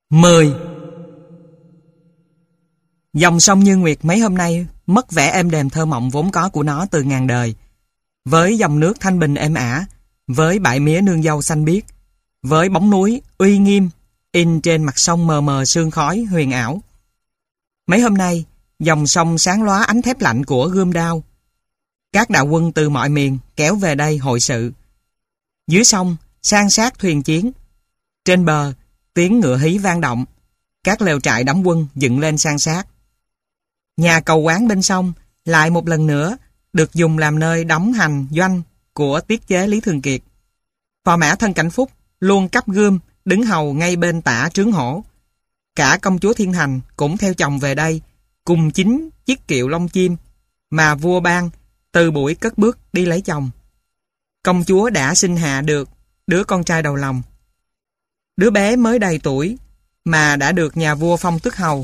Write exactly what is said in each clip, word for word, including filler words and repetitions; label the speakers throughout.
Speaker 1: Mười. Dòng sông Như Nguyệt mấy hôm nay mất vẻ êm đềm thơ mộng vốn có của nó từ ngàn đời. Với dòng nước thanh bình êm ả, với bãi mía nương dâu xanh biếc, với bóng núi uy nghiêm in trên mặt sông mờ mờ sương khói huyền ảo. Mấy hôm nay, dòng sông sáng lóa ánh thép lạnh của gươm đao. Các đạo quân từ mọi miền kéo về đây hội sự. Dưới sông, san sát thuyền chiến. Trên bờ, tiếng ngựa hí vang động. Các lều trại đóng quân dựng lên san sát. Nhà cầu quán bên sông lại một lần nữa được dùng làm nơi đóng hành doanh của tiết chế Lý Thường Kiệt. Phò mã Thân Cảnh Phúc luôn cắp gươm đứng hầu ngay bên tả trướng hổ. Cả công chúa Thiên Thành cũng theo chồng về đây cùng chính chiếc kiệu lông chim mà vua ban từ buổi cất bước đi lấy chồng. Công chúa đã sinh hạ được đứa con trai đầu lòng. Đứa bé mới đầy tuổi mà đã được nhà vua phong tước hầu.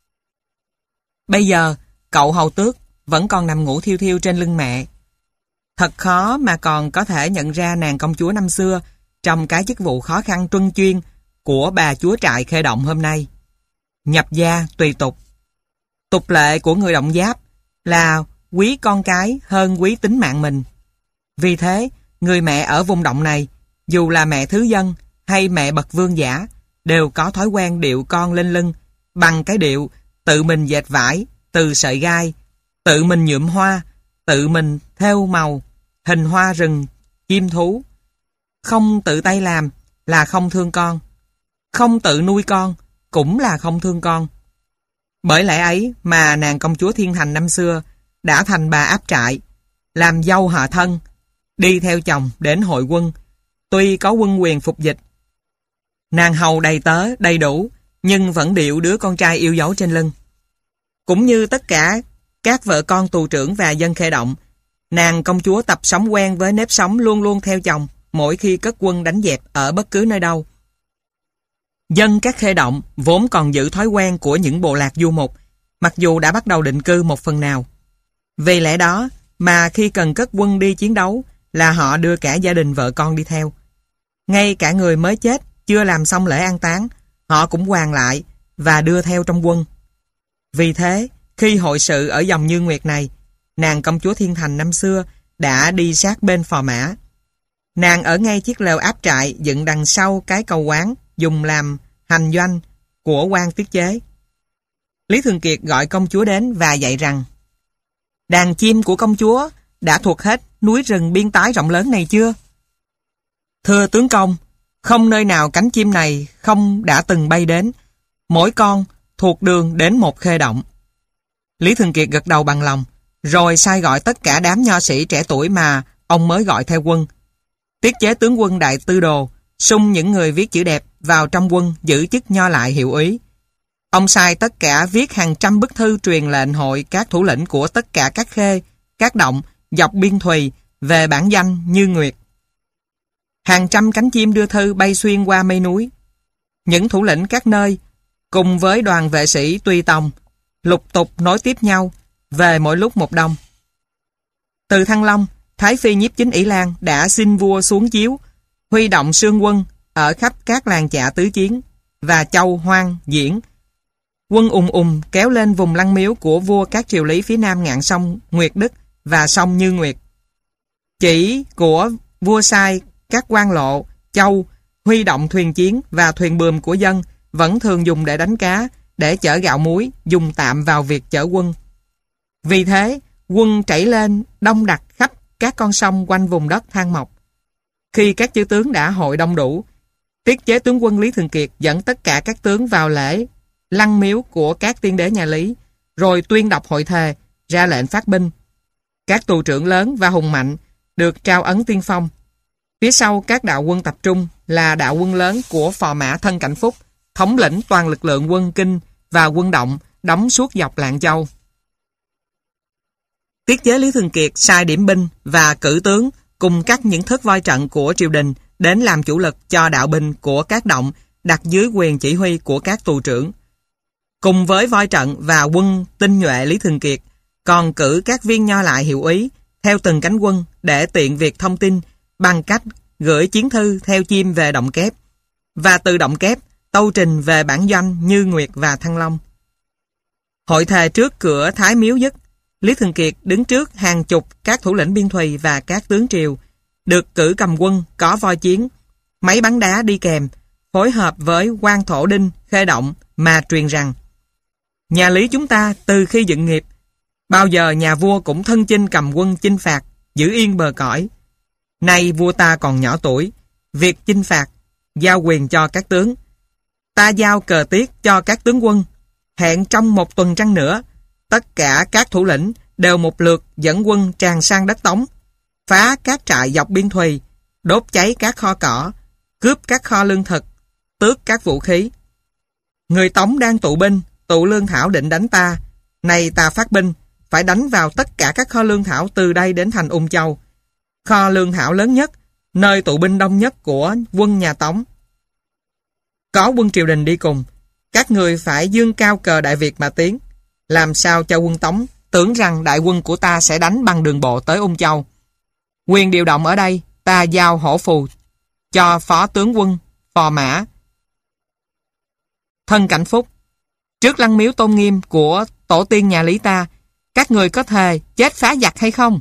Speaker 1: Bây giờ cậu hầu tước vẫn còn nằm ngủ thiêu thiêu trên lưng mẹ. Thật khó mà còn có thể nhận ra nàng công chúa năm xưa trong cái chức vụ khó khăn truân chuyên của bà chúa trại Khê Động hôm nay. Nhập gia tùy tục. Tục lệ của người Động Giáp là quý con cái hơn quý tính mạng mình. Vì thế, người mẹ ở vùng động này, dù là mẹ thứ dân hay mẹ bậc vương giả, đều có thói quen điệu con lên lưng bằng cái điệu tự mình dệt vải từ sợi gai, tự mình nhuộm hoa, tự mình thêu màu, hình hoa rừng, chim thú. Không tự tay làm là không thương con. Không tự nuôi con cũng là không thương con. Bởi lẽ ấy mà nàng công chúa Thiên Thành năm xưa đã thành bà áp trại, làm dâu họ thân, đi theo chồng đến hội quân, tuy có quân quyền phục dịch. Nàng hầu đầy tớ, đầy đủ, nhưng vẫn điệu đứa con trai yêu dấu trên lưng. Cũng như tất cả các vợ con tù trưởng và dân Khê Động, nàng công chúa tập sống quen với nếp sống luôn luôn theo chồng mỗi khi cất quân đánh dẹp ở bất cứ nơi đâu. Dân các Khê Động vốn còn giữ thói quen của những bộ lạc du mục, mặc dù đã bắt đầu định cư một phần nào. Vì lẽ đó mà khi cần cất quân đi chiến đấu là họ đưa cả gia đình vợ con đi theo. Ngay cả người mới chết chưa làm xong lễ an táng, họ cũng hoàn lại và đưa theo trong quân. Vì thế, khi hội sự ở dòng Như Nguyệt này, nàng công chúa Thiên Thành năm xưa đã đi sát bên phò mã. Nàng ở ngay chiếc lều áp trại dựng đằng sau cái cầu quán dùng làm hành doanh của quan tiết chế. Lý Thường Kiệt gọi công chúa đến và dạy rằng: đàn chim của công chúa đã thuộc hết núi rừng biên tái rộng lớn này chưa? Thưa tướng công, không nơi nào cánh chim này không đã từng bay đến, mỗi con thuộc đường đến một Khê Động. Lý Thường Kiệt gật đầu bằng lòng, rồi sai gọi tất cả đám nho sĩ trẻ tuổi mà ông mới gọi theo quân. Tiết chế tướng quân đại tư đồ sung những người viết chữ đẹp vào trong quân giữ chức nho lại hiệu úy. Ông sai tất cả viết hàng trăm bức thư truyền lệnh hội các thủ lĩnh của tất cả các khê, các động dọc biên thùy về bản danh Như Nguyệt. Hàng trăm cánh chim đưa thư bay xuyên qua mây núi. Những thủ lĩnh các nơi cùng với đoàn vệ sĩ tùy tòng lục tục nối tiếp nhau về mỗi lúc một đông. Từ Thăng Long, Thái Phi Nhiếp Chính Ỷ Lan đã xin vua xuống chiếu huy động sương quân ở khắp các làng chạ tứ chiến và châu Hoang, Diễn. Quân ùng ùng kéo lên vùng lăng miếu của vua các triều lý phía nam ngạn sông Nguyệt Đức và sông Như Nguyệt. Chỉ của vua sai các quan lộ, châu huy động thuyền chiến và thuyền buồm của dân vẫn thường dùng để đánh cá, để chở gạo muối, dùng tạm vào việc chở quân. Vì thế, quân chảy lên đông đặc khắp các con sông quanh vùng đất Thang Mộc. Khi các chư tướng đã hội đông đủ, tiết chế tướng quân Lý Thường Kiệt dẫn tất cả các tướng vào lễ lăng miếu của các tiên đế nhà Lý, rồi tuyên đọc hội thề, ra lệnh phát binh. Các tù trưởng lớn và hùng mạnh được trao ấn tiên phong. Phía sau các đạo quân tập trung là đạo quân lớn của phò mã Thân Cảnh Phúc, thống lĩnh toàn lực lượng quân Kinh và quân Động đóng suốt dọc Lạng Châu. Tiết chế Lý Thường Kiệt sai điểm binh và cử tướng cùng các những thớt voi trận của triều đình đến làm chủ lực cho đạo binh của các động đặt dưới quyền chỉ huy của các tù trưởng. Cùng với voi trận và quân tinh nhuệ Lý Thường Kiệt còn cử các viên nho lại hiệu úy theo từng cánh quân để tiện việc thông tin bằng cách gửi chiến thư theo chim về Động Kép, và từ Động Kép tâu trình về bản doanh Như Nguyệt và Thăng Long. Hội thề trước cửa Thái Miếu dứt, Lý Thường Kiệt đứng trước hàng chục các thủ lĩnh biên thùy và các tướng triều, được cử cầm quân, có voi chiến, máy bắn đá đi kèm, phối hợp với quan thổ Đinh, Khê Động mà truyền rằng: nhà Lý chúng ta từ khi dựng nghiệp, bao giờ nhà vua cũng thân chinh cầm quân chinh phạt, giữ yên bờ cõi. Nay vua ta còn nhỏ tuổi, việc chinh phạt giao quyền cho các tướng. Ta giao cờ tiết cho các tướng quân, hẹn trong một tuần trăng nữa, tất cả các thủ lĩnh đều một lượt dẫn quân tràn sang đất Tống, phá các trại dọc biên thùy, đốt cháy các kho cỏ, cướp các kho lương thực, tước các vũ khí. Người Tống đang tụ binh, tụ lương thảo định đánh ta. Nay ta phát binh, phải đánh vào tất cả các kho lương thảo từ đây đến thành Ung Châu. Kho lương thảo lớn nhất, nơi tụ binh đông nhất của quân nhà Tống. Có quân triều đình đi cùng, các người phải dương cao cờ Đại Việt mà tiến, làm sao cho quân Tống tưởng rằng đại quân của ta sẽ đánh bằng đường bộ tới Ung Châu. Quyền điều động ở đây ta giao hổ phù cho phó tướng quân Phò Mã Thân Cảnh Phúc. Trước lăng miếu tôn nghiêm của tổ tiên nhà Lý ta, các người có thề chết phá giặc hay không?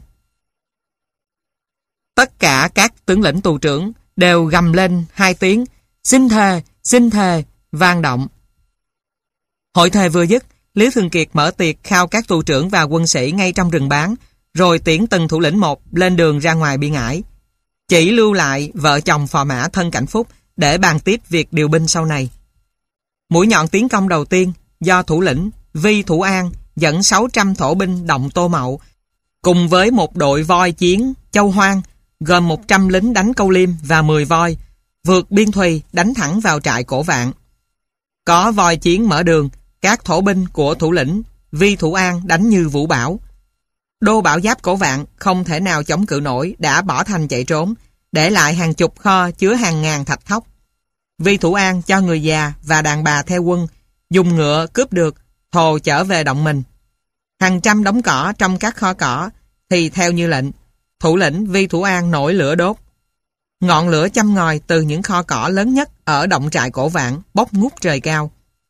Speaker 1: Tất cả các tướng lĩnh tù trưởng đều gầm lên hai tiếng xin thề, xin thề, vang động. Hội thề vừa dứt, Lý Thường Kiệt mở tiệc khao các tù trưởng và quân sĩ ngay trong rừng bán, rồi tiễn từng thủ lĩnh một lên đường ra ngoài biên ải. Chỉ lưu lại vợ chồng Phò Mã Thân Cảnh Phúc để bàn tiếp việc điều binh sau này. Mũi nhọn tiến công đầu tiên do thủ lĩnh Vi Thủ An dẫn sáu trăm thổ binh động Tô Mậu, cùng với một đội voi chiến Châu Hoang gồm một trăm lính đánh câu liêm và mười voi, vượt biên thùy đánh thẳng vào trại Cổ Vạn. Có voi chiến mở đường, các thổ binh của thủ lĩnh Vi Thủ An đánh như vũ bão. Đô Bảo Giáp Cổ Vạn không thể nào chống cự nổi, đã bỏ thành chạy trốn, để lại hàng chục kho chứa hàng ngàn thạch thóc. Vi Thủ An cho người già và đàn bà theo quân, dùng ngựa cướp được, thồ trở về động mình. Hàng trăm đống cỏ trong các kho cỏ thì theo như lệnh, thủ lĩnh Vi Thủ An nổi lửa đốt. Ngọn lửa châm ngòi từ những kho cỏ lớn nhất ở động trại Cổ Vạn bốc ngút trời cao.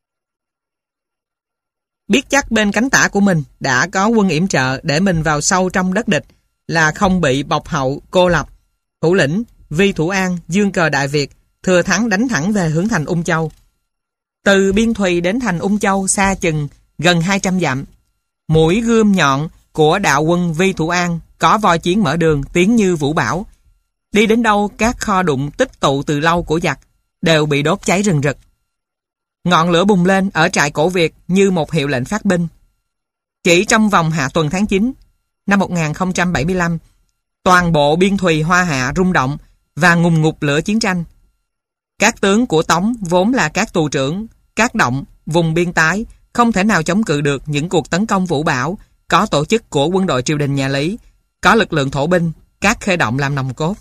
Speaker 1: Biết chắc bên cánh tả của mình đã có quân yểm trợ để mình vào sâu trong đất địch, là không bị bọc hậu cô lập, thủ lĩnh Vi Thủ An dương cờ Đại Việt, thừa thắng đánh thẳng về hướng thành Ung Châu. Từ biên thùy đến thành Ung Châu xa chừng gần hai trăm dặm. Mũi gươm nhọn của đạo quân Vi Thủ An có voi chiến mở đường tiến như vũ bão. Đi đến đâu các kho đụng tích tụ từ lâu của giặc đều bị đốt cháy rừng rực. Ngọn lửa bùng lên ở trại Cổ Việt như một hiệu lệnh phát binh. Chỉ trong vòng hạ tuần tháng chín năm một nghìn không trăm bảy mươi lăm, toàn bộ biên thùy Hoa Hạ rung động và ngùng ngục lửa chiến tranh. Các tướng của Tống vốn là các tù trưởng, các động, vùng biên tái không thể nào chống cự được những cuộc tấn công vũ bão có tổ chức của quân đội triều đình nhà Lý, có lực lượng thổ binh, các khê động làm nòng cốt.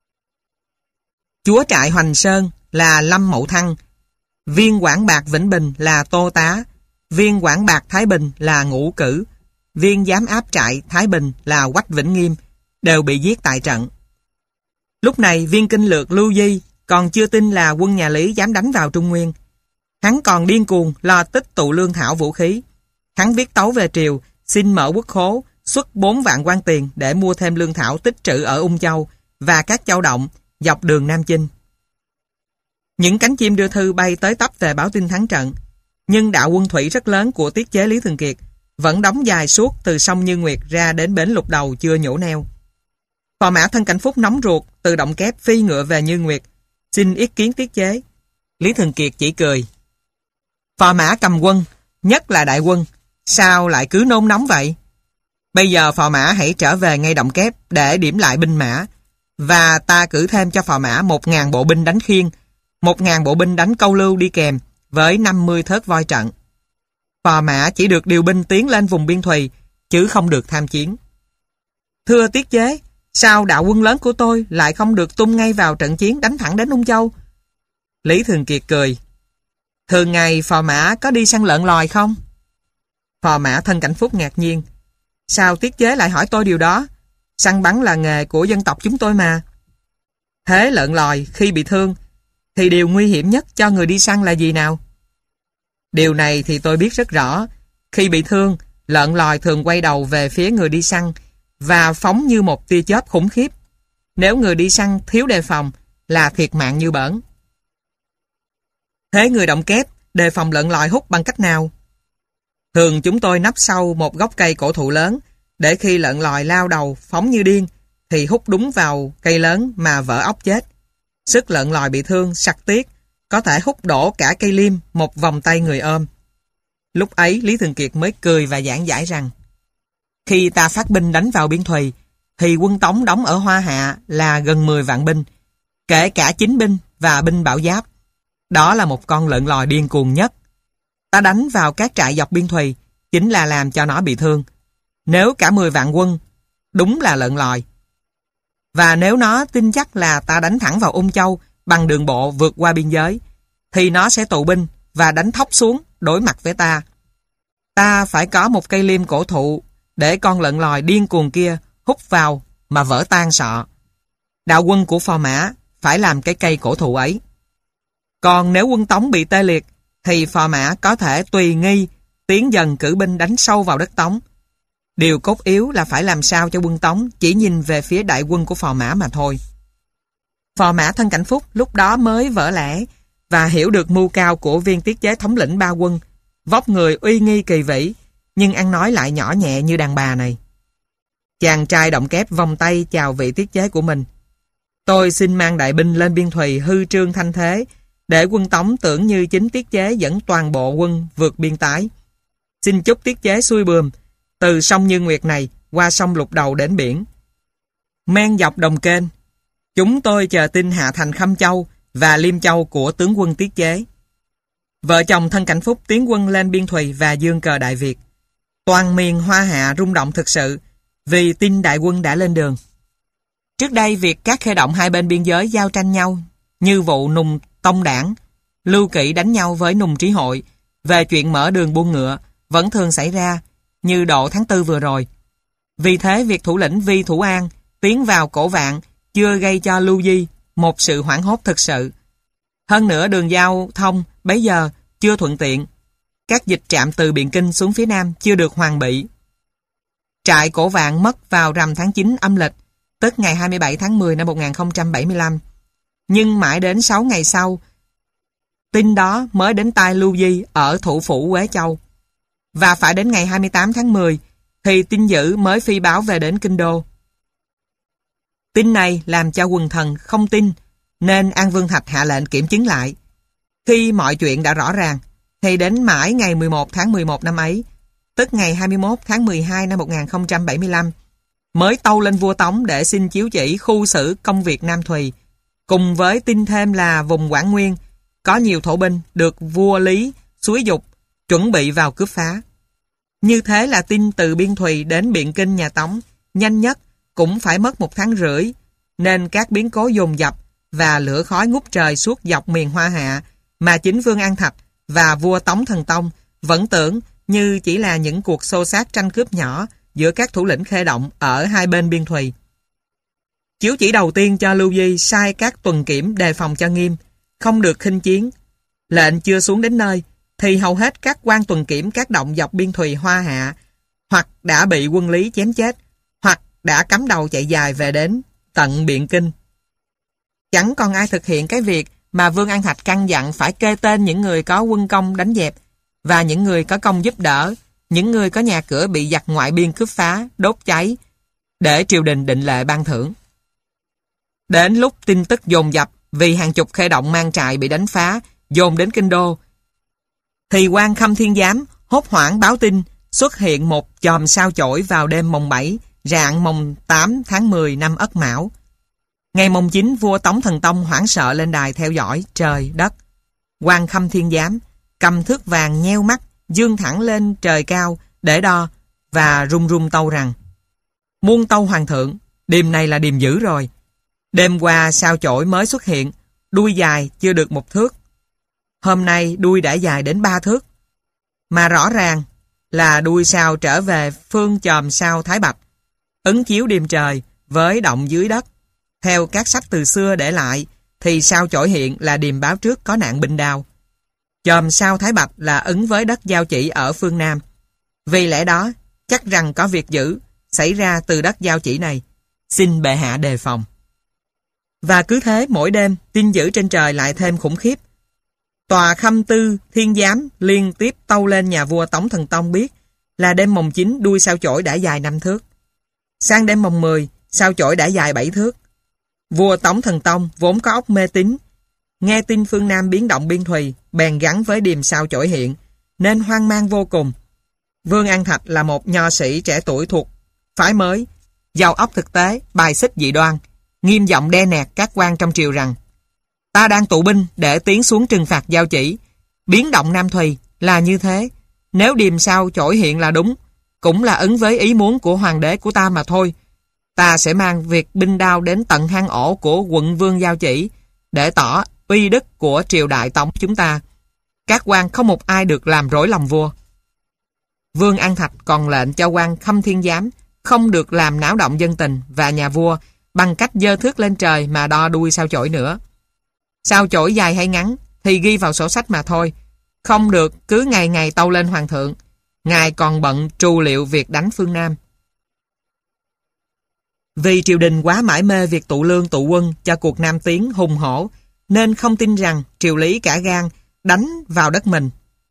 Speaker 1: Chúa trại Hoành Sơn là Lâm Mậu Thăng, viên quản bạc Vĩnh Bình là Tô Tá, viên quản bạc Thái Bình là Ngũ Cử, viên giám áp trại Thái Bình là Quách Vĩnh Nghiêm, đều bị giết tại trận. Lúc này viên kinh lược Lưu Di còn chưa tin là quân nhà Lý dám đánh vào Trung Nguyên. Hắn còn điên cuồng lo tích tụ lương thảo vũ khí. Hắn viết tấu về triều, xin mở quốc khố, xuất bốn vạn quan tiền để mua thêm lương thảo tích trữ ở Ung Châu và các châu động dọc đường Nam Chinh. Những cánh chim đưa thư bay tới tấp về báo tin thắng trận, nhưng đạo quân thủy rất lớn của tiết chế Lý Thường Kiệt vẫn đóng dài suốt từ sông Như Nguyệt ra đến bến Lục Đầu chưa nhổ neo. Phò Mã Thân Cảnh Phúc nóng ruột, từ động kép phi ngựa về Như Nguyệt, xin ý kiến tiết chế. Lý Thường Kiệt chỉ cười. Phò Mã cầm quân, nhất là đại quân, sao lại cứ nôn nóng vậy? Bây giờ Phò Mã hãy trở về ngay động kép để điểm lại binh mã, và ta cử thêm cho Phò Mã một ngàn bộ binh đánh khiên, một ngàn bộ binh đánh câu lưu đi kèm với năm mươi thớt voi trận. Phò Mã chỉ được điều binh tiến lên vùng biên thùy, chứ không được tham chiến. Thưa tiết chế, sao đạo quân lớn của tôi lại không được tung ngay vào trận chiến đánh thẳng đến Ung Châu? Lý Thường Kiệt cười. Thường ngày Phò Mã có đi săn lợn lòi không? Phò Mã Thân Cảnh Phúc ngạc nhiên. Sao tiết chế lại hỏi tôi điều đó? Săn bắn là nghề của dân tộc chúng tôi mà. Thế lợn lòi khi bị thương thì điều nguy hiểm nhất cho người đi săn là gì nào? Điều này thì tôi biết rất rõ. Khi bị thương, lợn lòi thường quay đầu về phía người đi săn và phóng như một tia chớp khủng khiếp. Nếu người đi săn thiếu đề phòng là thiệt mạng như bỡn. Thế người động kép đề phòng lợn lòi hút bằng cách nào? Thường chúng tôi nấp sau một gốc cây cổ thụ lớn để khi lợn lòi lao đầu phóng như điên thì hút đúng vào cây lớn mà vỡ ốc chết. Sức lợn lòi bị thương, sặc tiếc, có thể hút đổ cả cây liêm một vòng tay người ôm. Lúc ấy Lý Thường Kiệt mới cười và giảng giải rằng khi ta phát binh đánh vào Biên Thùy thì quân Tống đóng ở Hoa Hạ là gần mười vạn binh, kể cả chính binh và binh bảo giáp. Đó là một con lợn lòi điên cuồng nhất. Ta đánh vào các trại dọc Biên Thùy chính là làm cho nó bị thương. Nếu cả mười vạn quân đúng là lợn lòi, và nếu nó tin chắc là ta đánh thẳng vào Ung Châu bằng đường bộ vượt qua biên giới, thì nó sẽ tụ binh và đánh thóc xuống đối mặt với ta. Ta phải có một cây liêm cổ thụ để con lợn lòi điên cuồng kia hút vào mà vỡ tan sọ. Đạo quân của Phò Mã phải làm cái cây cổ thụ ấy. Còn nếu quân Tống bị tê liệt thì Phò Mã có thể tùy nghi tiến dần cử binh đánh sâu vào đất Tống. Điều cốt yếu là phải làm sao cho quân Tống chỉ nhìn về phía đại quân của Phò Mã mà thôi. Phò Mã Thân Cảnh Phúc lúc đó mới vỡ lẽ và hiểu được mưu cao của Viên Tiết Chế thống lĩnh ba quân, vóc người uy nghi kỳ vĩ, nhưng ăn nói lại nhỏ nhẹ như đàn bà này. Chàng trai động kép vòng tay chào vị Tiết Chế của mình. Tôi xin mang đại binh lên Biên Thùy hư trương thanh thế, để quân Tống tưởng như chính Tiết Chế dẫn toàn bộ quân vượt biên tái. Xin chúc Tiết Chế xuôi bườm, từ sông Như Nguyệt này qua sông Lục Đầu đến biển. Men dọc đồng kênh, chúng tôi chờ tin hạ thành Khâm Châu và Liêm Châu của tướng quân Tiết Chế. Vợ chồng Thân Cảnh Phúc tiến quân lên Biên Thùy và dương cờ Đại Việt. Toàn miền Hoa Hạ rung động thực sự vì tin đại quân đã lên đường. Trước đây việc các khê động hai bên biên giới giao tranh nhau, như vụ Nùng Tông Đảng, Lưu Kỵ đánh nhau với Nùng Trí Hội về chuyện mở đường buôn ngựa, vẫn thường xảy ra, như độ tháng tư vừa rồi. Vì thế việc thủ lĩnh Vi Thủ An tiến vào Cổ Vạn chưa gây cho Lưu Di một sự hoảng hốt thực sự. Hơn nữa đường giao thông bấy giờ chưa thuận tiện. Các dịch trạm từ Biện Kinh xuống phía Nam chưa được hoàn bị. Trại Cổ Vạn mất vào rằm tháng chín âm lịch, tức ngày hai mươi bảy tháng mười năm một nghìn không trăm bảy mươi lăm. Nhưng mãi đến sáu ngày sau, tin đó mới đến tai Lưu Di ở thủ phủ Quế Châu. Và phải đến ngày hai mươi tám tháng mười thì tin dữ mới phi báo về đến Kinh Đô. Tin này làm cho quần thần không tin, nên An Vương Thạch hạ lệnh kiểm chứng lại. Khi mọi chuyện đã rõ ràng, thì đến mãi ngày mười một tháng mười một năm ấy, tức ngày hai mươi mốt tháng mười hai năm một nghìn không trăm bảy mươi lăm, mới tâu lên vua Tống để xin chiếu chỉ khu xử công việc Nam Thùy, cùng với tin thêm là vùng Quảng Nguyên có nhiều thổ binh được vua Lý xúi dục chuẩn bị vào cướp phá. Như thế là tin từ Biên Thùy đến Biện Kinh nhà Tống nhanh nhất cũng phải mất một tháng rưỡi, nên các biến cố dồn dập và lửa khói ngút trời suốt dọc miền Hoa Hạ mà chính Vương An Thạch và vua Tống Thần Tông vẫn tưởng như chỉ là những cuộc xô xát tranh cướp nhỏ giữa các thủ lĩnh khê động ở hai bên Biên Thùy. Chiếu chỉ đầu tiên cho Lưu Di sai các tuần kiểm đề phòng cho nghiêm, không được khinh chiến. Lệnh chưa xuống đến nơi thì hầu hết các quan tuần kiểm các động dọc Biên Thùy Hoa Hạ hoặc đã bị quân Lý chém chết, hoặc đã cắm đầu chạy dài về đến tận Biện Kinh. Chẳng còn ai thực hiện cái việc mà Vương An Thạch căn dặn phải kê tên những người có quân công đánh dẹp và những người có công giúp đỡ, những người có nhà cửa bị giặc ngoại biên cướp phá, đốt cháy, để triều đình định lệ ban thưởng. Đến lúc tin tức dồn dập vì hàng chục khê động mang trại bị đánh phá, dồn đến Kinh Đô, thì quan Khâm Thiên Giám hốt hoảng báo tin xuất hiện một chòm sao chổi vào đêm mồng bảy, rạng mồng tám tháng mười năm Ất Mão. Ngày mồng chín, vua Tống Thần Tông hoảng sợ lên đài theo dõi trời đất. Quan Khâm Thiên Giám cầm thước vàng nheo mắt, dương thẳng lên trời cao để đo và rung rung tâu rằng: muôn tâu hoàng thượng, đêm này là đêm dữ rồi. Đêm qua sao chổi mới xuất hiện, đuôi dài chưa được một thước. Hôm nay đuôi đã dài đến ba thước. Mà rõ ràng là đuôi sao trở về phương chòm sao Thái Bạch, ứng chiếu đêm trời với động dưới đất. Theo các sách từ xưa để lại thì sao chổi hiện là điềm báo trước có nạn binh đao. Chòm sao Thái Bạch là ứng với đất Giao Chỉ ở phương Nam. Vì lẽ đó, chắc rằng có việc dữ xảy ra từ đất Giao Chỉ này. Xin bệ hạ đề phòng. Và cứ thế mỗi đêm, tin dữ trên trời lại thêm khủng khiếp. Tòa Khâm Tư, Thiên Giám liên tiếp tâu lên nhà vua Tống Thần Tông biết là đêm mồng chín đuôi sao chổi đã dài năm thước. Sang đêm mồng mười, sao chổi đã dài bảy thước. Vua Tống Thần Tông vốn có óc mê tín, nghe tin phương Nam biến động biên thùy, bèn gắn với điềm sao chổi hiện, nên hoang mang vô cùng. Vương An Thạch là một nho sĩ trẻ tuổi thuộc phái mới, giàu óc thực tế, bài xích dị đoan, nghiêm giọng đe nẹt các quan trong triều rằng: ta đang tụ binh để tiến xuống trừng phạt Giao Chỉ. Biến động Nam Thùy là như thế. Nếu điềm sao chổi hiện là đúng, cũng là ứng với ý muốn của hoàng đế của ta mà thôi. Ta sẽ mang việc binh đao đến tận hang ổ của quận vương Giao Chỉ để tỏ uy đức của triều đại Tống chúng ta. Các quan không một ai được làm rối lòng vua. Vương An Thạch còn lệnh cho quan Khâm Thiên Giám không được làm náo động dân tình và nhà vua bằng cách giơ thước lên trời mà đo đuôi sao chổi nữa. Sao chổi dài hay ngắn thì ghi vào sổ sách mà thôi, không được cứ ngày ngày tâu lên hoàng thượng. Ngài còn bận trù liệu việc đánh phương Nam. Vì triều đình quá mải mê việc tụ lương tụ quân cho cuộc Nam tiến hùng hổ, nên không tin rằng triều lý cả gan đánh vào đất mình.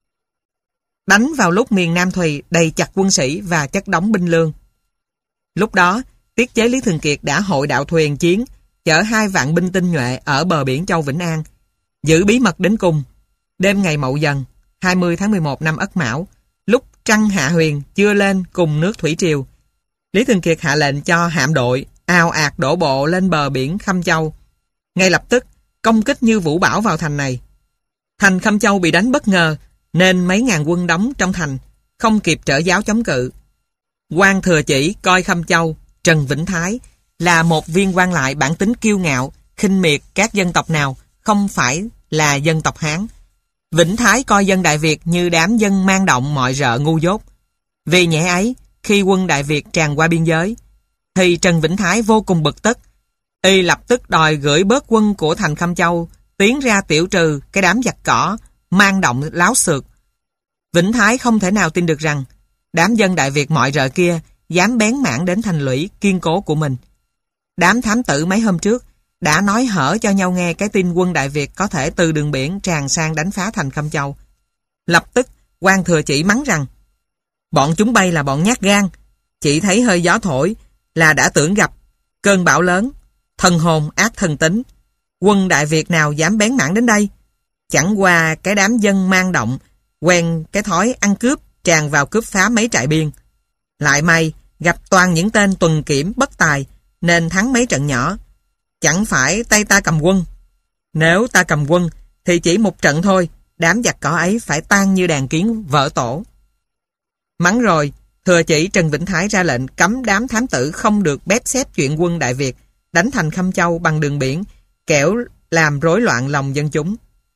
Speaker 1: Đánh vào lúc miền Nam Thùy đầy chặt quân sĩ và chất đóng binh lương. Lúc đó, tiết chế Lý Thường Kiệt đã hội đạo thuyền chiến, chở hai vạn binh tinh nhuệ ở bờ biển Châu Vĩnh An, giữ bí mật đến cùng. Đêm ngày Mậu Dần, hai mươi tháng mười một năm Ất Mão, lúc trăng hạ huyền chưa lên cùng nước thủy triều, Lý Thường Kiệt hạ lệnh cho hạm đội ào ạt đổ bộ lên bờ biển Khâm Châu. Ngay lập tức, công kích như vũ bão vào thành này. Thành Khâm Châu bị đánh bất ngờ, nên mấy ngàn quân đóng trong thành, không kịp trở giáo chống cự. Quan Thừa Chỉ coi Khâm Châu, Trần Vĩnh Thái, là một viên quan lại bản tính kiêu ngạo, khinh miệt các dân tộc nào, không phải là dân tộc Hán. Vĩnh Thái coi dân Đại Việt như đám dân mang động mọi rợ ngu dốt. Vì nhẽ ấy, khi quân Đại Việt tràn qua biên giới, thì Trần Vĩnh Thái vô cùng bực tức. Y lập tức đòi gửi bớt quân của thành Khâm Châu tiến ra tiểu trừ cái đám giặc cỏ, mang động láo xược. Vĩnh Thái không thể nào tin được rằng đám dân Đại Việt mọi rợ kia dám bén mảng đến thành lũy kiên cố của mình. Đám thám tử mấy hôm trước đã nói hở cho nhau nghe cái tin quân Đại Việt có thể từ đường biển tràn sang đánh phá thành Khâm Châu. Lập tức Quan Thừa Chỉ mắng rằng: bọn chúng bay là bọn nhát gan, chỉ thấy hơi gió thổi là đã tưởng gặp cơn bão lớn, thần hồn ác thần tính. Quân Đại Việt nào dám bén mảng đến đây? Chẳng qua cái đám dân mang động quen cái thói ăn cướp tràn vào cướp phá mấy trại biên. Lại may gặp toàn những tên tuần kiểm bất tài nên thắng mấy trận nhỏ. Chẳng phải tay ta cầm quân. Nếu ta cầm quân thì chỉ một trận thôi, đám giặc cỏ ấy phải tan như đàn kiến vỡ tổ. Mắng rồi, Thừa Chỉ Trần Vĩnh Thái ra lệnh cấm đám thám tử không được bép xép chuyện quân Đại Việt đánh thành Khâm Châu bằng đường biển, kẻo làm rối loạn lòng dân chúng.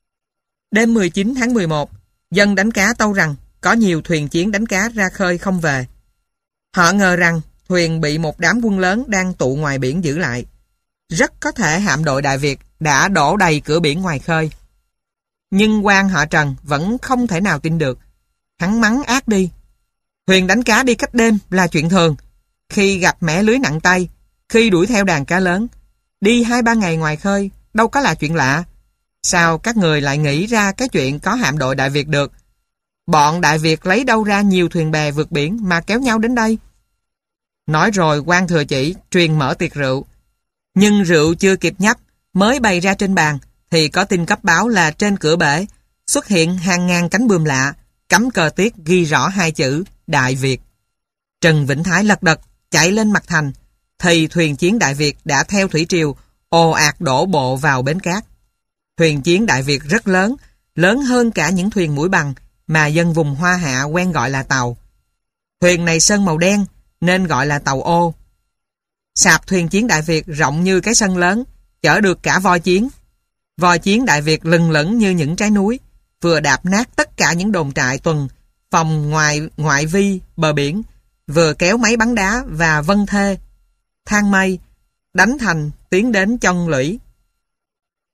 Speaker 1: Đêm mười chín tháng mười một, dân đánh cá tâu rằng có nhiều thuyền chiến đánh cá ra khơi không về. Họ ngờ rằng thuyền bị một đám quân lớn đang tụ ngoài biển giữ lại. Rất có thể hạm đội Đại Việt đã đổ đầy cửa biển ngoài khơi. Nhưng quan họ Trần vẫn không thể nào tin được. Hắn mắng ác đi: thuyền đánh cá đi cách đêm là chuyện thường. Khi gặp mẻ lưới nặng tay, khi đuổi theo đàn cá lớn, đi hai ba ngày ngoài khơi đâu có là chuyện lạ. Sao các người lại nghĩ ra cái chuyện có hạm đội Đại Việt được? Bọn Đại Việt lấy đâu ra nhiều thuyền bè vượt biển mà kéo nhau đến đây? Nói rồi Quan Thừa Chỉ truyền mở tiệc rượu. Nhưng rượu chưa kịp nhấp, mới bày ra trên bàn, thì có tin cấp báo là trên cửa bể xuất hiện hàng ngàn cánh buồm lạ, cắm cờ tiết ghi rõ hai chữ Đại Việt. Trần Vĩnh Thái lật đật chạy lên mặt thành, thì thuyền chiến Đại Việt đã theo thủy triều ồ ạt đổ bộ vào bến cát. Thuyền chiến Đại Việt rất lớn, lớn hơn cả những thuyền mũi bằng mà dân vùng Hoa Hạ quen gọi là tàu. Thuyền này sơn màu đen nên gọi là tàu ô. Sạp thuyền chiến Đại Việt rộng như cái sân lớn, chở được cả voi chiến. Voi chiến Đại Việt lừng lững như những trái núi, vừa đạp nát tất cả những đồn trại tuần phòng ngoài ngoại vi bờ biển, vừa kéo máy bắn đá và vân thê thang mây đánh thành tiến đến chân lũy.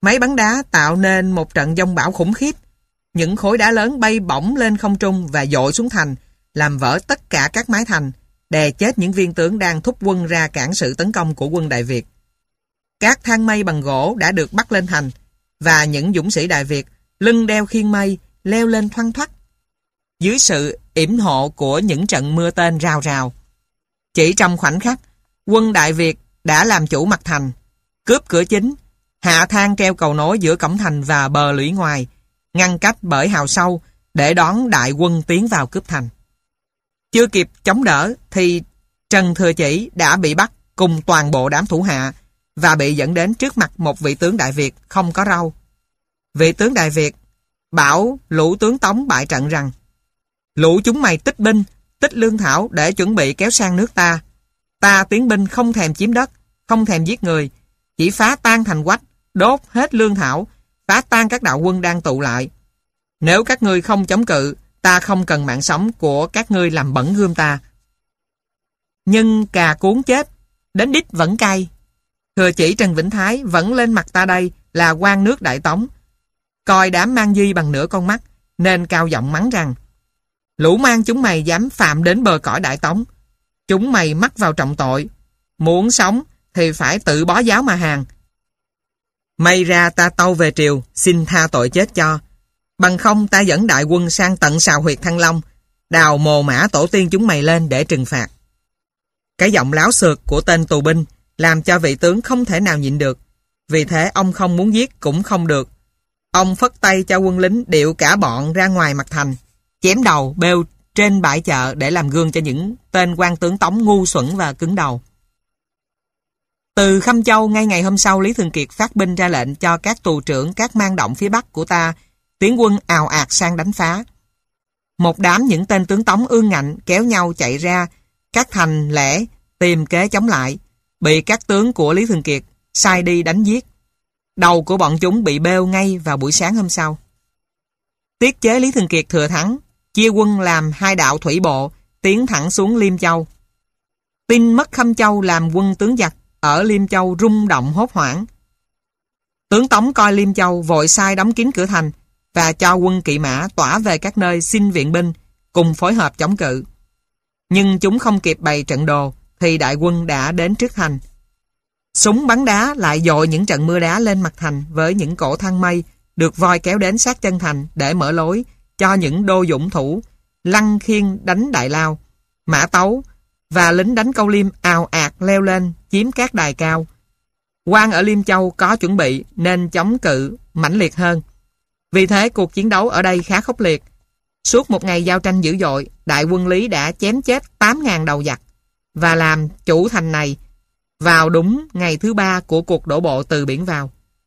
Speaker 1: Máy bắn đá tạo nên một trận giông bão khủng khiếp. Những khối đá lớn bay bổng lên không trung và dội xuống thành, làm vỡ tất cả các mái thành, đè chết những viên tướng đang thúc quân ra cản sự tấn công của quân Đại Việt. Các thang mây bằng gỗ đã được bắt lên thành, và những dũng sĩ Đại Việt lưng đeo khiên mây leo lên thoăn thoắt dưới sự yểm hộ của những trận mưa tên rào rào. Chỉ trong khoảnh khắc, quân Đại Việt đã làm chủ mặt thành, cướp cửa chính, hạ thang treo cầu nối giữa cổng thành và bờ lũy ngoài, ngăn cách bởi hào sâu để đón đại quân tiến vào cướp thành. Chưa kịp chống đỡ thì Trần Thừa Chỉ đã bị bắt cùng toàn bộ đám thủ hạ và bị dẫn đến trước mặt một vị tướng Đại Việt không có râu. Vị tướng Đại Việt bảo lũ tướng Tống bại trận rằng: lũ chúng mày tích binh, tích lương thảo để chuẩn bị kéo sang nước ta. Ta tiến binh không thèm chiếm đất, không thèm giết người, chỉ phá tan thành quách, đốt hết lương thảo, phá tan các đạo quân đang tụ lại. Nếu các ngươi không chống cự, ta không cần mạng sống của các ngươi làm bẩn gươm ta. Nhưng cà cuốn chết, đến đít vẫn cay. Thừa Chỉ Trần Vĩnh Thái vẫn lên mặt ta đây là quan nước Đại Tống. Coi đám mang di bằng nửa con mắt, nên cao giọng mắng rằng: lũ mang chúng mày dám phạm đến bờ cõi Đại Tống, chúng mày mắc vào trọng tội. Muốn sống thì phải tự bó giáo mà hàng. May ra ta tâu về triều, xin tha tội chết cho. Bằng không ta dẫn đại quân sang tận sào huyệt Thăng Long, đào mồ mã tổ tiên chúng mày lên để trừng phạt. Cái giọng láo xược của tên tù binh làm cho vị tướng không thể nào nhịn được. Vì thế ông không muốn giết cũng không được. Ông phất tay cho quân lính điệu cả bọn ra ngoài mặt thành, chém đầu bêu trên bãi chợ để làm gương cho những tên quan tướng Tống ngu xuẩn và cứng đầu. Từ Khâm Châu, ngay ngày hôm sau, Lý Thường Kiệt phát binh ra lệnh cho các tù trưởng các mang động phía bắc của ta tiến quân ào ạt sang đánh phá. Một đám những tên tướng Tống ương ngạnh kéo nhau chạy ra các thành lẻ tìm kế chống lại, bị các tướng của Lý Thường Kiệt sai đi đánh giết. Đầu của bọn chúng bị bêu ngay vào buổi sáng hôm sau. Tiết chế Lý Thường Kiệt thừa thắng, chia quân làm hai đạo thủy bộ tiến thẳng xuống Liêm Châu. Tin mất Khâm Châu làm quân tướng giặc ở Liêm Châu rung động hốt hoảng. Tướng Tống coi Liêm Châu vội sai đóng kín cửa thành và cho quân kỵ mã tỏa về các nơi xin viện binh cùng phối hợp chống cự. Nhưng chúng không kịp bày trận đồ thì đại quân đã đến trước thành. Súng bắn đá lại dội những trận mưa đá lên mặt thành với những cổ thang mây được voi kéo đến sát chân thành để mở lối cho những đô dũng thủ lăng khiên đánh đại lao, mã tấu và lính đánh câu liêm ào ạt leo lên chiếm các đài cao. Quan ở Liêm Châu có chuẩn bị nên chống cự mãnh liệt hơn. Vì thế cuộc chiến đấu ở đây khá khốc liệt. Suốt một ngày giao tranh dữ dội, đại quân Lý đã chém chết tám nghìn đầu giặc và làm chủ thành này vào đúng ngày thứ ba của cuộc đổ bộ từ biển vào.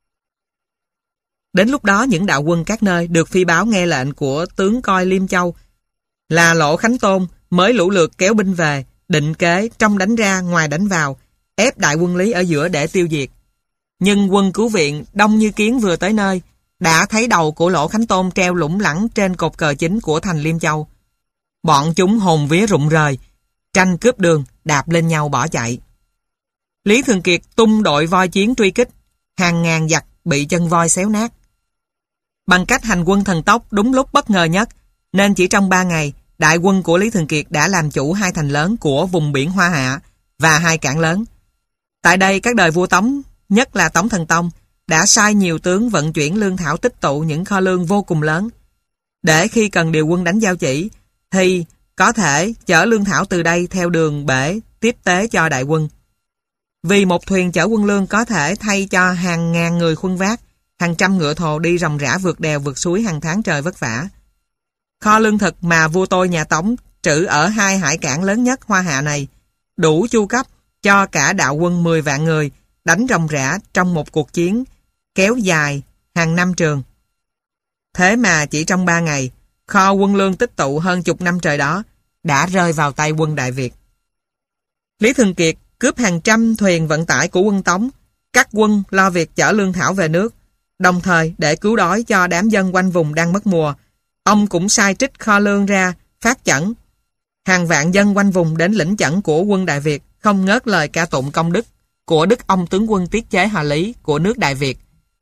Speaker 1: Đến lúc đó những đạo quân các nơi được phi báo nghe lệnh của tướng coi Liêm Châu là Lỗ Khánh Tôn mới lũ lượt kéo binh về, định kế trong đánh ra ngoài đánh vào, ép đại quân Lý ở giữa để tiêu diệt. Nhưng quân cứu viện đông như kiến vừa tới nơi đã thấy đầu của Lỗ Khánh Tôn treo lủng lẳng trên cột cờ chính của thành Liêm Châu. Bọn chúng hồn vía rụng rời, tranh cướp đường, đạp lên nhau bỏ chạy. Lý Thường Kiệt tung đội voi chiến truy kích, hàng ngàn giặc bị chân voi xéo nát. Bằng cách hành quân thần tốc đúng lúc bất ngờ nhất, nên chỉ trong ba ngày, đại quân của Lý Thường Kiệt đã làm chủ hai thành lớn của vùng biển Hoa Hạ và hai cảng lớn. Tại đây các đời vua Tống, nhất là Tống Thần Tông, đã sai nhiều tướng vận chuyển lương thảo tích tụ những kho lương vô cùng lớn, để khi cần điều quân đánh Giao Chỉ, thì có thể chở lương thảo từ đây theo đường bể tiếp tế cho đại quân. Vì một thuyền chở quân lương có thể thay cho hàng ngàn người khuân vác, hàng trăm ngựa thồ đi ròng rã vượt đèo vượt suối hàng tháng trời vất vả. Kho lương thực mà vua tôi nhà Tống trữ ở hai hải cảng lớn nhất Hoa Hạ này đủ chu cấp cho cả đạo quân mười vạn người đánh ròng rã trong một cuộc chiến kéo dài hàng năm trường. Thế mà chỉ trong ba ngày, kho quân lương tích tụ hơn chục năm trời đó đã rơi vào tay quân Đại Việt. Lý Thường Kiệt cướp hàng trăm thuyền vận tải của quân Tống, các quân lo việc chở lương thảo về nước, đồng thời để cứu đói cho đám dân quanh vùng đang mất mùa. Ông cũng sai trích kho lương ra phát chẩn. Hàng vạn dân quanh vùng đến lĩnh chẩn của quân Đại Việt không ngớt lời ca tụng công đức của đức ông tướng quân tiết chế Hòa Lý của nước Đại Việt.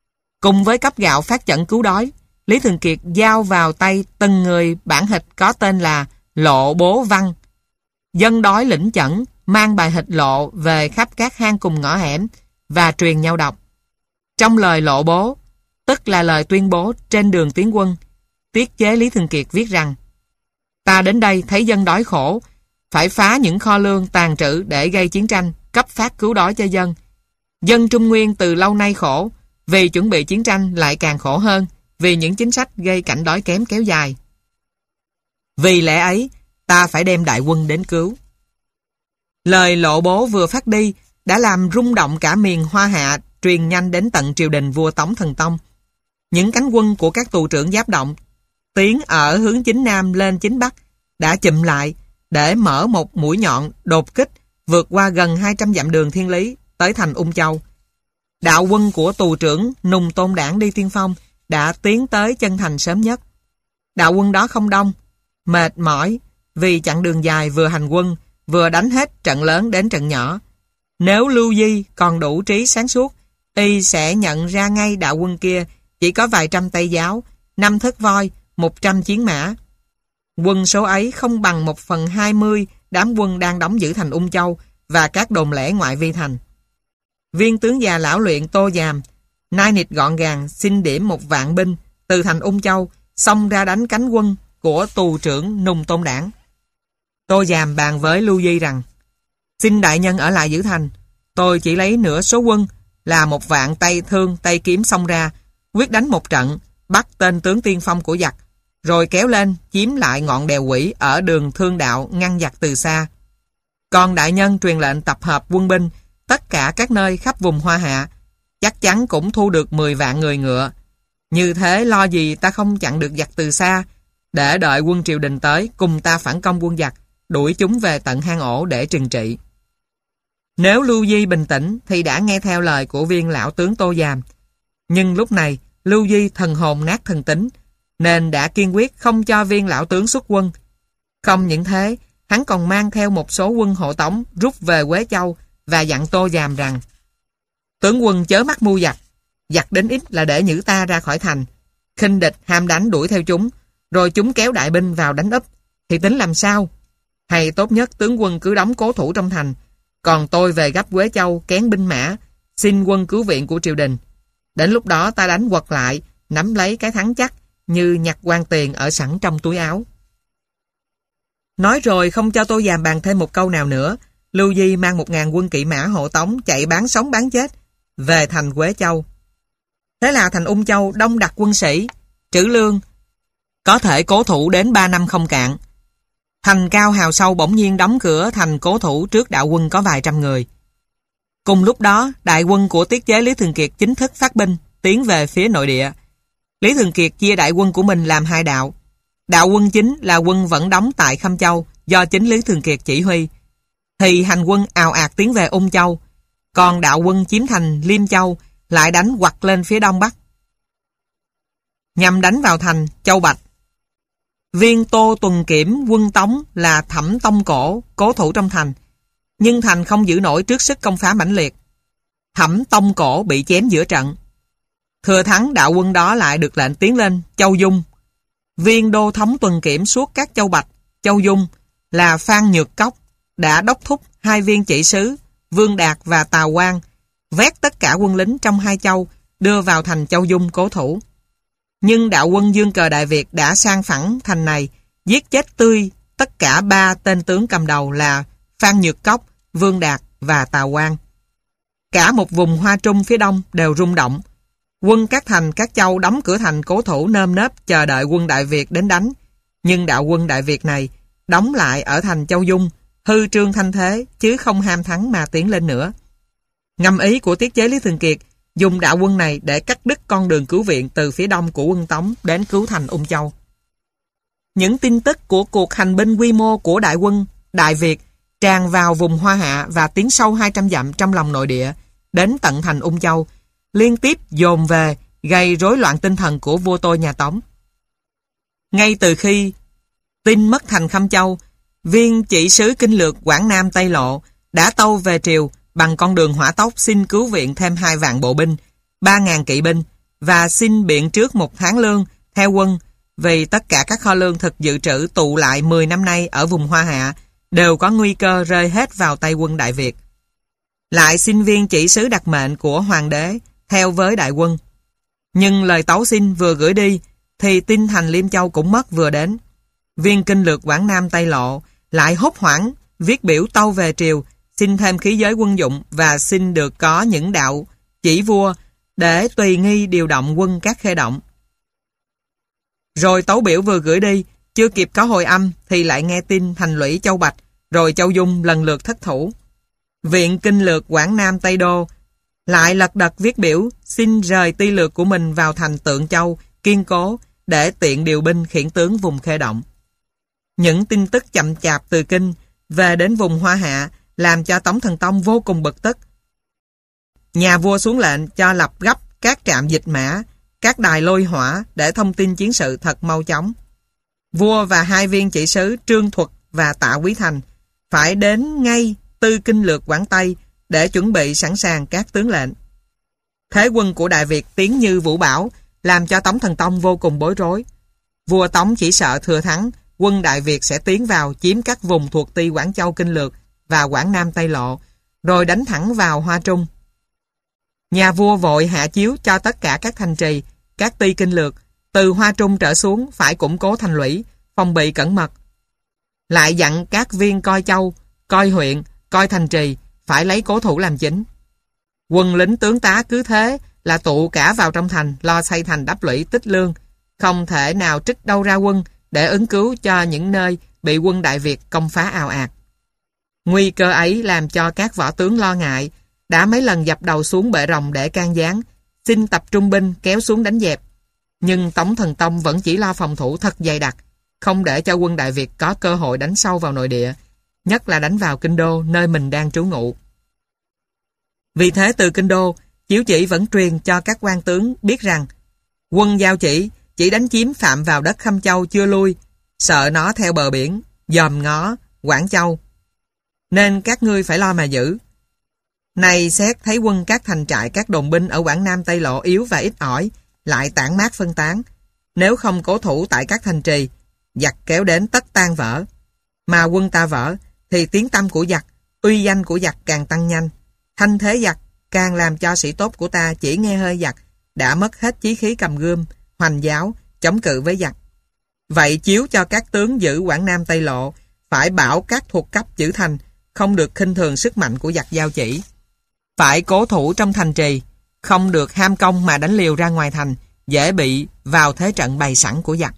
Speaker 1: Cùng với cấp gạo phát chẩn cứu đói, Lý Thường Kiệt giao vào tay từng người bản hịch có tên là Lộ Bố Văn. Dân đói lĩnh chẩn mang bài hịch lộ về khắp các hang cùng ngõ hẻm và truyền nhau đọc. Trong lời lộ bố, tức là lời tuyên bố trên đường tiến quân, tiết chế Lý Thường Kiệt viết rằng: ta đến đây thấy dân đói khổ, phải phá những kho lương tàn trữ để gây chiến tranh, cấp phát cứu đói cho dân. Dân Trung Nguyên từ lâu nay khổ, vì chuẩn bị chiến tranh lại càng khổ hơn, vì những chính sách gây cảnh đói kém kéo dài. Vì lẽ ấy, ta phải đem đại quân đến cứu. Lời lộ bố vừa phát đi đã làm rung động cả miền Hoa Hạ, truyền nhanh đến tận triều đình vua Tống Thần Tông. Những cánh quân của các tù trưởng giáp động tiến ở hướng chính Nam lên chính Bắc đã chụm lại để mở một mũi nhọn đột kích vượt qua gần hai trăm dặm đường thiên lý tới thành Ung Châu. Đạo quân của tù trưởng Nùng Tôn Đản đi tiên phong đã tiến tới chân thành sớm nhất. Đạo quân đó không đông, mệt mỏi vì chặng đường dài vừa hành quân vừa đánh hết trận lớn đến trận nhỏ. Nếu Lưu Di còn đủ trí sáng suốt, y sẽ nhận ra ngay đạo quân kia chỉ có vài trăm tay giáo, năm thất voi, một trăm chiến mã. Quân số ấy không bằng một phần hai mươi đám quân đang đóng giữ thành Ung Châu và các đồn lẻ ngoại vi thành. Viên tướng già lão luyện Tô Giàm nai nịt gọn gàng xin điểm một vạn binh từ thành Ung Châu xông ra đánh cánh quân của tù trưởng Nùng Tôn Đản. Tô Giàm bàn với Lưu Di rằng: xin đại nhân ở lại giữ thành, tôi chỉ lấy nửa số quân là một vạn tay thương tay kiếm xông ra, quyết đánh một trận, bắt tên tướng tiên phong của giặc, rồi kéo lên chiếm lại ngọn đèo Quỷ ở đường Thương Đạo, ngăn giặc từ xa. Còn đại nhân truyền lệnh tập hợp quân binh tất cả các nơi khắp vùng Hoa Hạ, chắc chắn cũng thu được mười vạn người ngựa. Như thế lo gì ta không chặn được giặc từ xa, để đợi quân triều đình tới cùng ta phản công quân giặc, đuổi chúng về tận hang ổ để trừng trị. Nếu Lưu Di bình tĩnh thì đã nghe theo lời của viên lão tướng Tô Giàm. Nhưng lúc này Lưu Di thần hồn nát thần tính, nên đã kiên quyết không cho viên lão tướng xuất quân. Không những thế, hắn còn mang theo một số quân hộ tống rút về Quế Châu và dặn Tô Giàm rằng: tướng quân chớ mắc mưu giặc, giặc đến ít là để nhử ta ra khỏi thành, khinh địch ham đánh đuổi theo chúng, rồi chúng kéo đại binh vào đánh úp, thì tính làm sao? Hay tốt nhất tướng quân cứ đóng cố thủ trong thành, còn tôi về gấp Quế Châu kén binh mã, xin quân cứu viện của triều đình. Đến lúc đó ta đánh quật lại, nắm lấy cái thắng chắc, như nhặt quan tiền ở sẵn trong túi áo. Nói rồi không cho Tô Giàm bàn thêm một câu nào nữa, Lưu Di mang một ngàn quân kỵ mã hộ tống chạy bán sống bán chết về thành Quế Châu. Thế là thành Ung Châu đông đặc quân sĩ, trữ lương, có thể cố thủ đến ba năm không cạn. Thành cao hào sâu bỗng nhiên đóng cửa thành cố thủ trước đạo quân có vài trăm người. Cùng lúc đó, đại quân của tiết chế Lý Thường Kiệt chính thức phát binh, tiến về phía nội địa. Lý Thường Kiệt chia đại quân của mình làm hai đạo. Đạo quân chính là quân vẫn đóng tại Khâm Châu, do chính Lý Thường Kiệt chỉ huy, thì hành quân ào ạt tiến về Ung Châu. Còn đạo quân chiếm thành Liêm Châu lại đánh quặt lên phía đông bắc, nhằm đánh vào thành Châu Bạch. Viên Tô Tuần Kiểm quân Tống là Thẩm Tông Cổ cố thủ trong thành, nhưng thành không giữ nổi trước sức công phá mãnh liệt. Thẩm Tông Cổ bị chém giữa trận. Thừa thắng, đạo quân đó lại được lệnh tiến lên Châu Dung. Viên đô thống tuần kiểm suốt các Châu Bạch, Châu Dung là Phan Nhược Cốc đã đốc thúc hai viên chỉ sứ Vương Đạt và Tào Quang vét tất cả quân lính trong hai châu đưa vào thành Châu Dung cố thủ. Nhưng đạo quân Dương Cờ Đại Việt đã sang phẳng thành này, giết chết tươi tất cả ba tên tướng cầm đầu là Phan Nhược Cốc, Vương Đạt và Tào Quang. Cả một vùng Hoa Trung phía đông đều rung động. Quân các thành các châu đóng cửa thành cố thủ nơm nớp chờ đợi quân Đại Việt đến đánh. Nhưng đạo quân Đại Việt này đóng lại ở thành Châu Dung, hư trương thanh thế chứ không ham thắng mà tiến lên nữa. Ngầm ý của tiết chế Lý Thường Kiệt dùng đạo quân này để cắt đứt con đường cứu viện từ phía đông của quân Tống đến cứu thành Ung Châu. Những tin tức của cuộc hành binh quy mô của đại quân Đại Việt tràn vào vùng Hoa Hạ và tiến sâu hai trăm dặm trong lòng nội địa, đến tận thành Ung Châu, liên tiếp dồn về, gây rối loạn tinh thần của vua tôi nhà Tống. Ngay từ khi tin mất thành Khâm Châu, viên chỉ sứ kinh lược Quảng Nam Tây Lộ đã tâu về triều bằng con đường hỏa tốc xin cứu viện thêm hai vạn bộ binh, ba ngàn kỵ binh và xin biện trước một tháng lương theo quân, vì tất cả các kho lương thực dự trữ tụ lại mười năm nay ở vùng Hoa Hạ đều có nguy cơ rơi hết vào tay quân Đại Việt. Lại xin viên chỉ sứ đặc mệnh của hoàng đế theo với đại quân. Nhưng lời tấu xin vừa gửi đi thì tin thành Liêm Châu cũng mất vừa đến. Viên kinh lược Quảng Nam Tây Lộ lại hốt hoảng viết biểu tâu về triều, xin thêm khí giới quân dụng và xin được có những đạo chỉ vua để tùy nghi điều động quân các khê động. Rồi tấu biểu vừa gửi đi, chưa kịp có hồi âm thì lại nghe tin thành Lũy Châu Bạch rồi Châu Dung lần lượt thất thủ. Viện kinh lược Quảng Nam Tây Đô lại lật đật viết biểu xin rời ti lược của mình vào thành Tượng Châu kiên cố để tiện điều binh khiển tướng vùng khê động. Những tin tức chậm chạp từ kinh về đến vùng Hoa Hạ làm cho Tống Thần Tông vô cùng bực tức. Nhà vua xuống lệnh cho lập gấp các trạm dịch mã, các đài lôi hỏa để thông tin chiến sự thật mau chóng. Vua và hai viên chỉ sứ Trương Thuật và Tạ Quý Thành phải đến ngay tư kinh lược Quảng Tây để chuẩn bị sẵn sàng các tướng lệnh. Thế quân của Đại Việt tiến như vũ bão, làm cho Tống Thần Tông vô cùng bối rối. Vua Tống chỉ sợ thừa thắng, quân Đại Việt sẽ tiến vào chiếm các vùng thuộc ty Quảng Châu Kinh Lược và Quảng Nam Tây Lộ, rồi đánh thẳng vào Hoa Trung. Nhà vua vội hạ chiếu cho tất cả các thành trì, các ty kinh lược, từ Hoa Trung trở xuống phải củng cố thành lũy, phòng bị cẩn mật. Lại dặn các viên coi châu, coi huyện, coi thành trì, phải lấy cố thủ làm chính. Quân lính tướng tá cứ thế là tụ cả vào trong thành, lo xây thành đắp lũy tích lương, không thể nào trích đâu ra quân để ứng cứu cho những nơi bị quân Đại Việt công phá ào ạt. Nguy cơ ấy làm cho các võ tướng lo ngại, đã mấy lần dập đầu xuống bệ rồng để can gián, xin tập trung binh kéo xuống đánh dẹp. Nhưng Tống Thần Tông vẫn chỉ lo phòng thủ thật dày đặc, không để cho quân Đại Việt có cơ hội đánh sâu vào nội địa, nhất là đánh vào Kinh Đô nơi mình đang trú ngụ. Vì thế từ Kinh Đô, chiếu chỉ vẫn truyền cho các quan tướng biết rằng quân giao chỉ chỉ đánh chiếm phạm vào đất Khâm Châu chưa lui, sợ nó theo bờ biển, dòm ngó, Quảng Châu. Nên các ngươi phải lo mà giữ. Này xét thấy quân các thành trại các đồn binh ở Quảng Nam Tây Lộ yếu và ít ỏi, lại tản mát phân tán. Nếu không cố thủ tại các thành trì, giặc kéo đến tất tan vỡ. Mà quân ta vỡ, thì tiếng tăm của giặc, uy danh của giặc càng tăng nhanh. Thanh thế giặc càng làm cho sĩ tốt của ta chỉ nghe hơi giặc, đã mất hết chí khí cầm gươm, hoành giáo, chống cự với giặc. Vậy chiếu cho các tướng giữ Quảng Nam Tây Lộ, phải bảo các thuộc cấp giữ thành, không được khinh thường sức mạnh của giặc giao chỉ. Phải cố thủ trong thành trì, không được ham công mà đánh liều ra ngoài thành, dễ bị vào thế trận bày sẵn của giặc.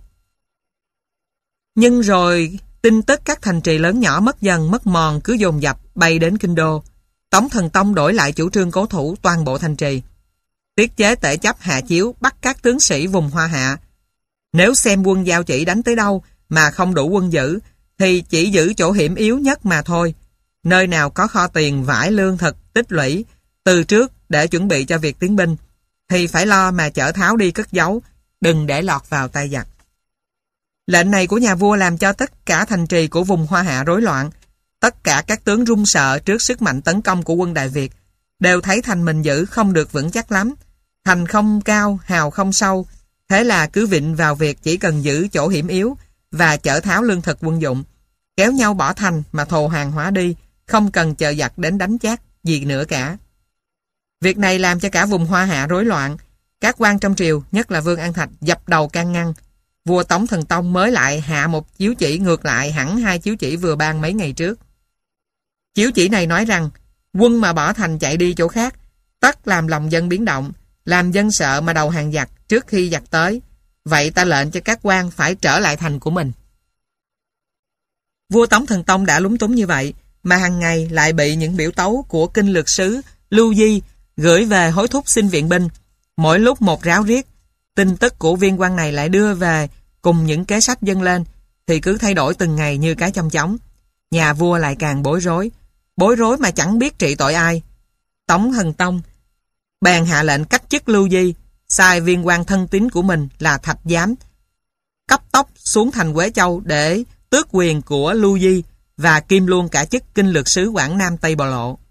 Speaker 1: Nhưng rồi tin tức các thành trì lớn nhỏ mất dần mất mòn cứ dồn dập bay đến Kinh Đô. Tống Thần Tông đổi lại chủ trương cố thủ toàn bộ thành trì. Tiết chế tể chấp hạ chiếu bắt các tướng sĩ vùng Hoa Hạ. Nếu xem quân giao chỉ đánh tới đâu mà không đủ quân giữ, thì chỉ giữ chỗ hiểm yếu nhất mà thôi. Nơi nào có kho tiền, vải, lương thực, tích lũy từ trước để chuẩn bị cho việc tiến binh, thì phải lo mà chở tháo đi cất giấu, đừng để lọt vào tay giặc. Lệnh này của nhà vua làm cho tất cả thành trì của vùng Hoa Hạ rối loạn. Tất cả các tướng run sợ trước sức mạnh tấn công của quân Đại Việt, đều thấy thành mình giữ không được vững chắc lắm. Thành không cao, hào không sâu, thế là cứ vịn vào việc chỉ cần giữ chỗ hiểm yếu và chở tháo lương thực quân dụng, kéo nhau bỏ thành mà thồ hàng hóa đi, không cần chờ giặc đến đánh chát gì nữa cả. Việc này làm cho cả vùng Hoa Hạ rối loạn. Các quan trong triều, nhất là Vương An Thạch, dập đầu can ngăn. Vua Tống Thần Tông mới lại hạ một chiếu chỉ ngược lại hẳn hai chiếu chỉ vừa ban mấy ngày trước. Chiếu chỉ này nói rằng quân mà bỏ thành chạy đi chỗ khác, tất làm lòng dân biến động, làm dân sợ mà đầu hàng giặc trước khi giặc tới. Vậy ta lệnh cho các quan phải trở lại thành của mình. Vua Tống Thần Tông đã lúng túng như vậy, mà hàng ngày lại bị những biểu tấu của kinh lược sứ Lưu Di gửi về hối thúc xin viện binh. Mỗi lúc một ráo riết, tin tức của viên quan này lại đưa về cùng những kế sách dâng lên, thì cứ thay đổi từng ngày như cái chong chóng. Nhà vua lại càng bối rối, bối rối mà chẳng biết trị tội ai. Tống Thần Tông bèn hạ lệnh cách chức Lưu Di, sai viên quan thân tín của mình là Thạch Giám cấp tốc xuống thành Quế Châu để tước quyền của Lưu Di và kiêm luôn cả chức kinh lược sứ Quảng Nam Tây Bờ Lộ.